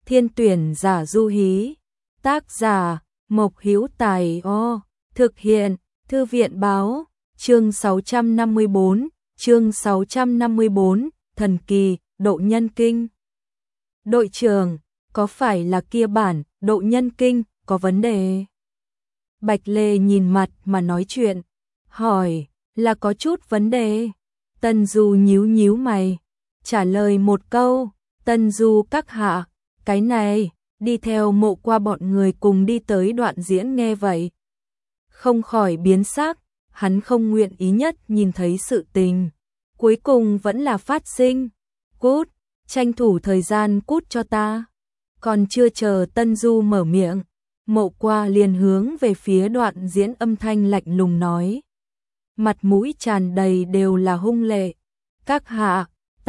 Thiên tuyển giả du hí. Tác giả Mộc Hữu Tài. Thực hiện Thư viện báo. Chương 654, thần kỳ, độ nhân kinh. Đội trưởng, có phải là kia bản, độ nhân kinh, có vấn đề? Bạch Lê nhìn mặt mà nói chuyện, hỏi, là có chút vấn đề. Tân Du nhíu nhíu mày, trả lời một câu, Tân Du các hạ, cái này, đi theo Mộ Qua bọn người cùng đi tới đoạn diễn nghe vậy. Không khỏi biến sắc, hắn không nguyện ý nhất nhìn thấy sự tình. Cuối cùng vẫn là phát sinh. Cút, tranh thủ thời gian cút cho ta. Còn chưa chờ Tân Du mở miệng, Mộ Qua liền hướng về phía đoạn diễn âm thanh lạnh lùng nói. Mặt mũi tràn đầy đều là hung lệ. Các hạ,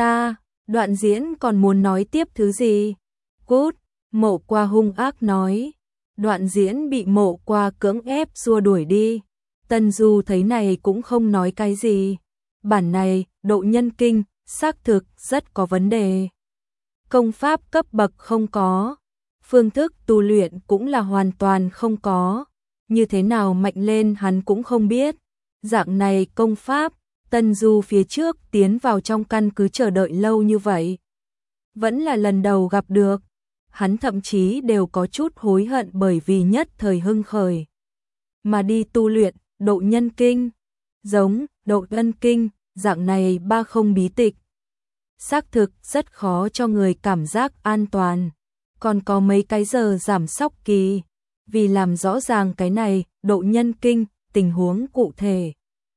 đoạn diễn còn muốn nói tiếp thứ gì? Cút, Mộ Qua hung ác nói. Đoạn diễn bị Mộ Qua cưỡng ép xua đuổi đi. Tân Du thấy này cũng không nói cái gì. Bản này, độ nhân kinh, xác thực rất có vấn đề. Công pháp cấp bậc không có. Phương thức tu luyện cũng là hoàn toàn không có. Như thế nào mạnh lên hắn cũng không biết. Dạng này công pháp, Tân Du phía trước tiến vào trong căn cứ chờ đợi lâu như vậy. Vẫn là lần đầu gặp được. Hắn thậm chí đều có chút hối hận bởi vì nhất thời hưng khởi. Mà đi tu luyện, độ nhân kinh, giống, độ ân kinh, dạng này ba không bí tịch. Xác thực rất khó cho người cảm giác an toàn. Còn có mấy cái giờ giảm sóc kỳ. Vì làm rõ ràng cái này, độ nhân kinh, tình huống cụ thể.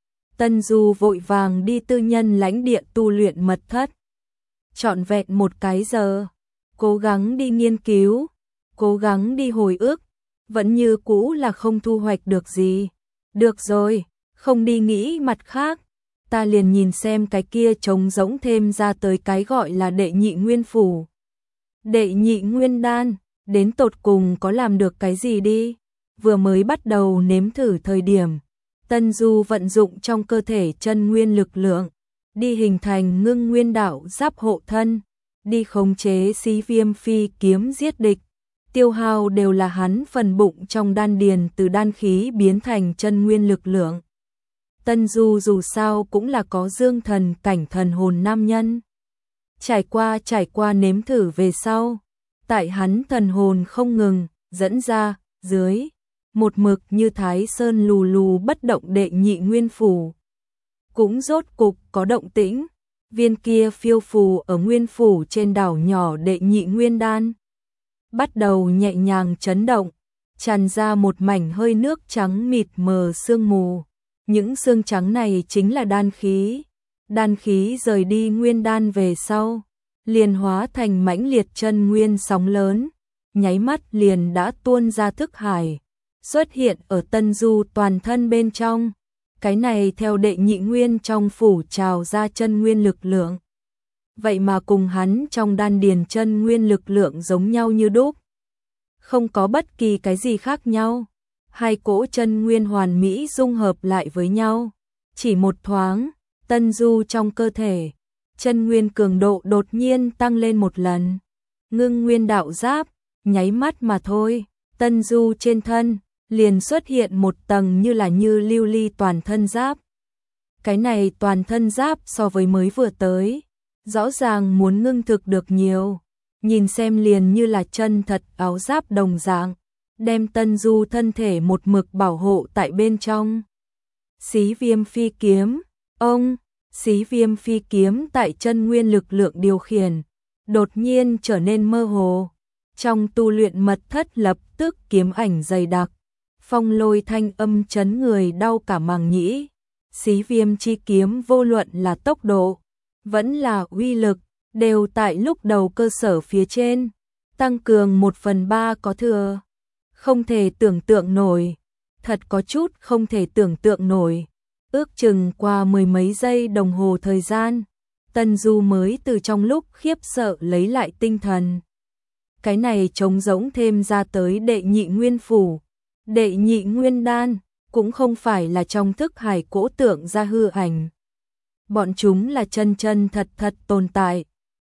Tân Du vội vàng đi tư nhân lãnh địa tu luyện mật thất. Trọn vẹn một cái giờ. Cố gắng đi nghiên cứu, cố gắng đi hồi ức, vẫn như cũ là không thu hoạch được gì. Được rồi, không đi nghĩ mặt khác, ta liền nhìn xem cái kia trống rỗng thêm ra tới cái gọi là đệ nhị nguyên phủ. Đệ nhị nguyên đan, đến tột cùng có làm được cái gì đi? Vừa mới bắt đầu nếm thử thời điểm, Tân Du vận dụng trong cơ thể chân nguyên lực lượng, đi hình thành ngưng nguyên đạo giáp hộ thân. Đi khống chế Xí Viêm Phi kiếm giết địch, tiêu hao đều là hắn phần bụng trong đan điền từ đan khí biến thành chân nguyên lực lượng. Tân Du dù sao cũng là có dương thần cảnh thần hồn nam nhân. Trải qua nếm thử về sau, tại hắn thần hồn không ngừng, dẫn ra, dưới, một mực như Thái Sơn lù lù bất động đệ nhị nguyên phủ. Cũng rốt cục có động tĩnh. Viên kia phiêu phù ở nguyên phủ trên đảo nhỏ đệ nhị nguyên đan. Bắt đầu nhẹ nhàng chấn động, tràn ra một mảnh hơi nước trắng mịt mờ sương mù. Những sương trắng này chính là đan khí. Đan khí rời đi nguyên đan về sau, liền hóa thành mãnh liệt chân nguyên sóng lớn. Nháy mắt liền đã tuôn ra thức hải, xuất hiện ở Tân Du toàn thân bên trong. Cái này theo đệ nhị nguyên trong phủ trào ra chân nguyên lực lượng. Vậy mà cùng hắn trong đan điền chân nguyên lực lượng giống nhau như đúc. Không có bất kỳ cái gì khác nhau. Hai cỗ chân nguyên hoàn mỹ dung hợp lại với nhau. Chỉ một thoáng, Tân Du trong cơ thể, chân nguyên cường độ đột nhiên tăng lên một lần. Ngưng nguyên đạo giáp, nháy mắt mà thôi, Tân Du trên thân liền xuất hiện một tầng như là như lưu ly toàn thân giáp. Cái này toàn thân giáp so với mới vừa tới, rõ ràng muốn ngưng thực được nhiều. Nhìn xem liền như là chân thật áo giáp đồng dạng, đem Tân Du thân thể một mực bảo hộ tại bên trong. Xí Viêm Phi kiếm, Xí Viêm Phi kiếm tại chân nguyên lực lượng điều khiển, đột nhiên trở nên mơ hồ. Trong tu luyện mật thất lập tức kiếm ảnh dày đặc. Phong lôi thanh âm chấn người đau cả màng nhĩ. Xí Viêm chi kiếm vô luận là tốc độ, vẫn là uy lực, đều tại lúc đầu cơ sở phía trên, tăng cường 1/3 có thừa. Không thể tưởng tượng nổi, thật có chút không thể tưởng tượng nổi. Ước chừng qua mười mấy giây đồng hồ thời gian, Tân Du mới từ trong lúc khiếp sợ lấy lại tinh thần. Cái này trống rỗng thêm ra tới đệ nhị nguyên phủ. Đệ nhị nguyên đan, cũng không phải là trong thức hải cỗ tượng ra hư ảnh. Bọn chúng là chân chân thật thật tồn tại.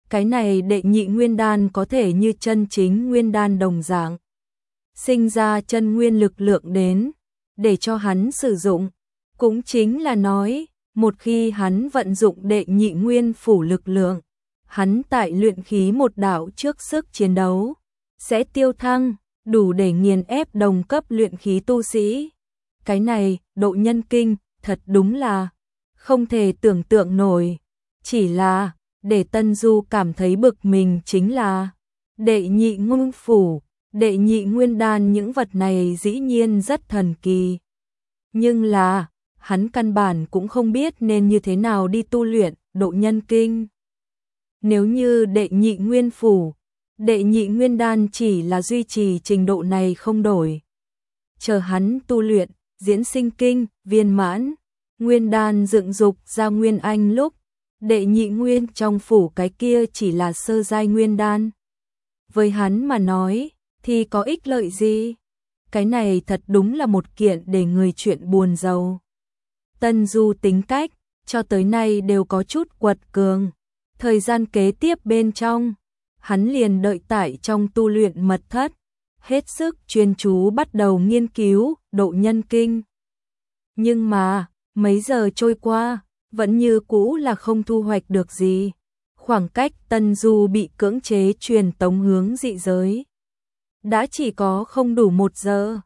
cái này đệ nhị nguyên đan có thể như chân chính nguyên đan đồng dạng, sinh ra chân nguyên lực lượng đến, để cho hắn sử dụng. Cũng chính là nói, một khi hắn vận dụng đệ nhị nguyên phủ lực lượng, hắn tại luyện khí một đạo trước sức chiến đấu, sẽ tiêu thăng, đủ để nghiền ép đồng cấp luyện khí tu sĩ. Cái này, độ nhân kinh, thật đúng là không thể tưởng tượng nổi. Chỉ là, để Tân Du cảm thấy bực mình chính là, đệ nhị nguyên phủ, đệ nhị nguyên đan những vật này dĩ nhiên rất thần kỳ. Nhưng là, hắn căn bản cũng không biết nên như thế nào đi tu luyện độ nhân kinh. Nếu như đệ nhị nguyên phủ, đệ nhị nguyên đan chỉ là duy trì trình độ này không đổi. Chờ hắn tu luyện, diễn sinh kinh, viên mãn, nguyên đan dựng dục ra nguyên anh lúc, đệ nhị nguyên trong phủ cái kia chỉ là sơ giai nguyên đan. Với hắn mà nói, thì có ích lợi gì? Cái này thật đúng là một kiện để người chuyện buồn rầu. Tân Du tính cách, cho tới nay đều có chút quật cường. Thời gian kế tiếp bên trong, hắn liền đợi tại trong tu luyện mật thất, hết sức chuyên chú bắt đầu nghiên cứu độ nhân kinh. Nhưng mà, mấy giờ trôi qua, vẫn như cũ là không thu hoạch được gì. Khoảng cách Tân Du bị cưỡng chế truyền tống hướng dị giới đã chỉ có không đủ 1 giờ.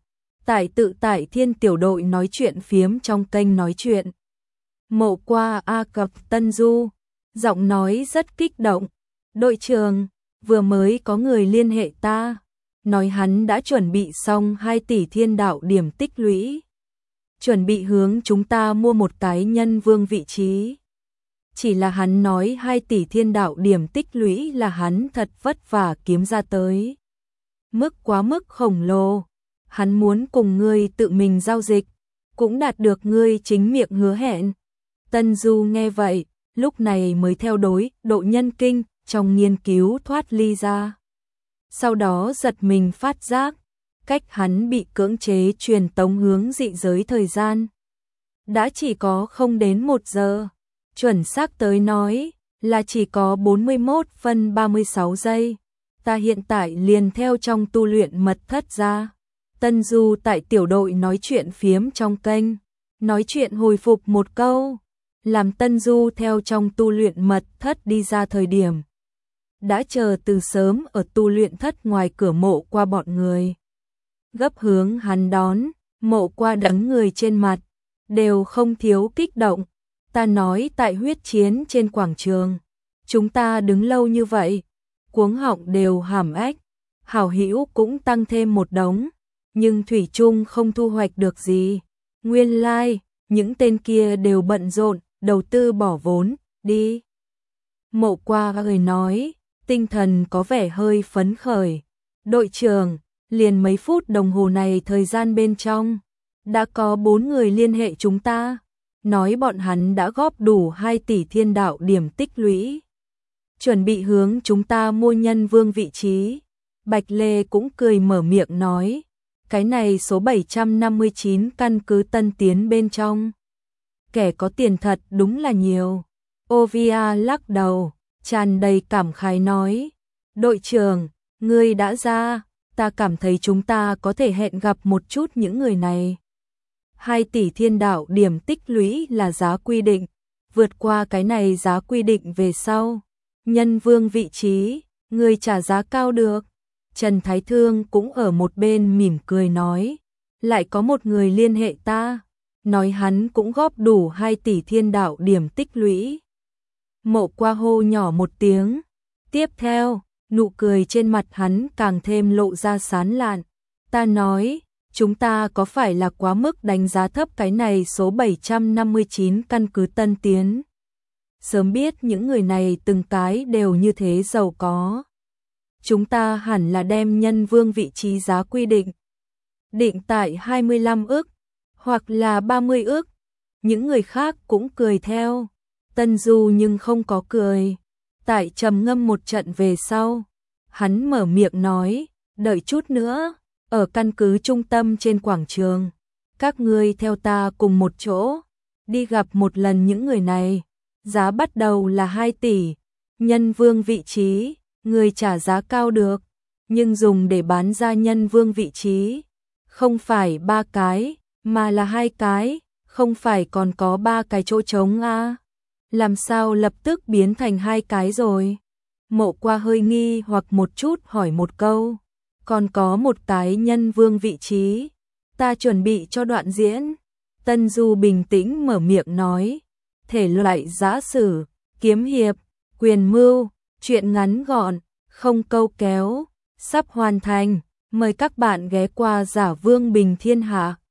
Tại Thiên tiểu đội nói chuyện phiếm trong kênh nói chuyện. Mộ Qua A cập Tân Du, giọng nói rất kích động. Đội trưởng, vừa mới có người liên hệ ta, nói hắn đã chuẩn bị xong 2 tỷ thiên đạo điểm tích lũy. Chuẩn bị hướng chúng ta mua một cái nhân vương vị trí. Chỉ là hắn nói 2 tỷ thiên đạo điểm tích lũy là hắn thật vất vả kiếm ra tới. Quá mức khổng lồ. Hắn muốn cùng ngươi tự mình giao dịch, cũng đạt được ngươi chính miệng hứa hẹn. Tân Du nghe vậy, lúc này mới theo đối độ nhân kinh trong nghiên cứu thoát ly ra. Sau đó giật mình phát giác, cách hắn bị cưỡng chế truyền tống hướng dị giới thời gian đã chỉ có không đến 1 giờ. Chuẩn xác tới nói là chỉ có 41 phân 36 giây. Ta hiện tại liền theo trong tu luyện mật thất ra. Tân Du tại tiểu đội nói chuyện phiếm trong kênh, nói chuyện hồi phục một câu, làm Tân Du theo trong tu luyện mật thất đi ra thời điểm. Đã chờ từ sớm ở tu luyện thất ngoài cửa Mộ Qua bọn người. Gấp hướng hắn đón, Mộ Qua đắng người trên mặt, đều không thiếu kích động. Ta nói tại huyết chiến trên quảng trường, chúng ta đứng lâu như vậy, cuống họng đều hàm ếch, hảo hữu cũng tăng thêm một đống. Nhưng thủy chung không thu hoạch được gì. Nguyên lai, những tên kia đều bận rộn, đầu tư bỏ vốn, đi. Mộ Qua người nói, tinh thần có vẻ hơi phấn khởi. Đội trưởng, liền mấy phút đồng hồ này thời gian bên trong, đã có 4 người liên hệ chúng ta, nói bọn hắn đã góp đủ 2 tỷ thiên đạo điểm tích lũy. Chuẩn bị hướng chúng ta mua nhân vương vị trí. Bạch Lê cũng cười mở miệng nói. Cái này số 759 căn cứ Tân Tiến bên trong. Kẻ có tiền thật đúng là nhiều. Ovia lắc đầu, tràn đầy cảm khái nói. Đội trưởng, ngươi đã ra, ta cảm thấy chúng ta có thể hẹn gặp một chút những người này. 2 tỷ thiên đạo điểm tích lũy là giá quy định. Vượt qua cái này giá quy định về sau. Nhân vương vị trí, ngươi trả giá cao được. Trần Thái Thương cũng ở một bên mỉm cười nói, lại có một người liên hệ ta, nói hắn cũng góp đủ 2 tỷ thiên đạo điểm tích lũy. Mộ Qua hô nhỏ một tiếng, tiếp theo, nụ cười trên mặt hắn càng thêm lộ ra sán lạn. Ta nói, chúng ta có phải là quá mức đánh giá thấp cái này số 759 căn cứ Tân Tiến? Sớm biết những người này từng cái đều như thế giàu có. Chúng ta hẳn là đem nhân vương vị trí giá quy định. Định tại 25 ức, hoặc là 30 ức. Những người khác cũng cười theo. Tân Du nhưng không có cười. Tại trầm ngâm một trận về sau, hắn mở miệng nói, đợi chút nữa, ở căn cứ trung tâm trên quảng trường. Các ngươi theo ta cùng một chỗ, đi gặp một lần những người này. Giá bắt đầu là 2 tỷ. nhân vương vị trí, người trả giá cao được, nhưng dùng để bán ra nhân vương vị trí, không phải 3 cái, mà là 2 cái, không phải còn có 3 cái chỗ trống à? Làm sao lập tức biến thành 2 cái rồi? Mộ Qua hơi nghi hoặc một chút hỏi một câu, còn có một cái nhân vương vị trí, ta chuẩn bị cho đoạn diễn. Tân Du bình tĩnh mở miệng nói, thể loại giã sử, kiếm hiệp, quyền mưu, truyện ngắn gọn, không câu kéo, sắp hoàn thành, mời các bạn ghé qua Giả Vương Bình Thiên Hạ.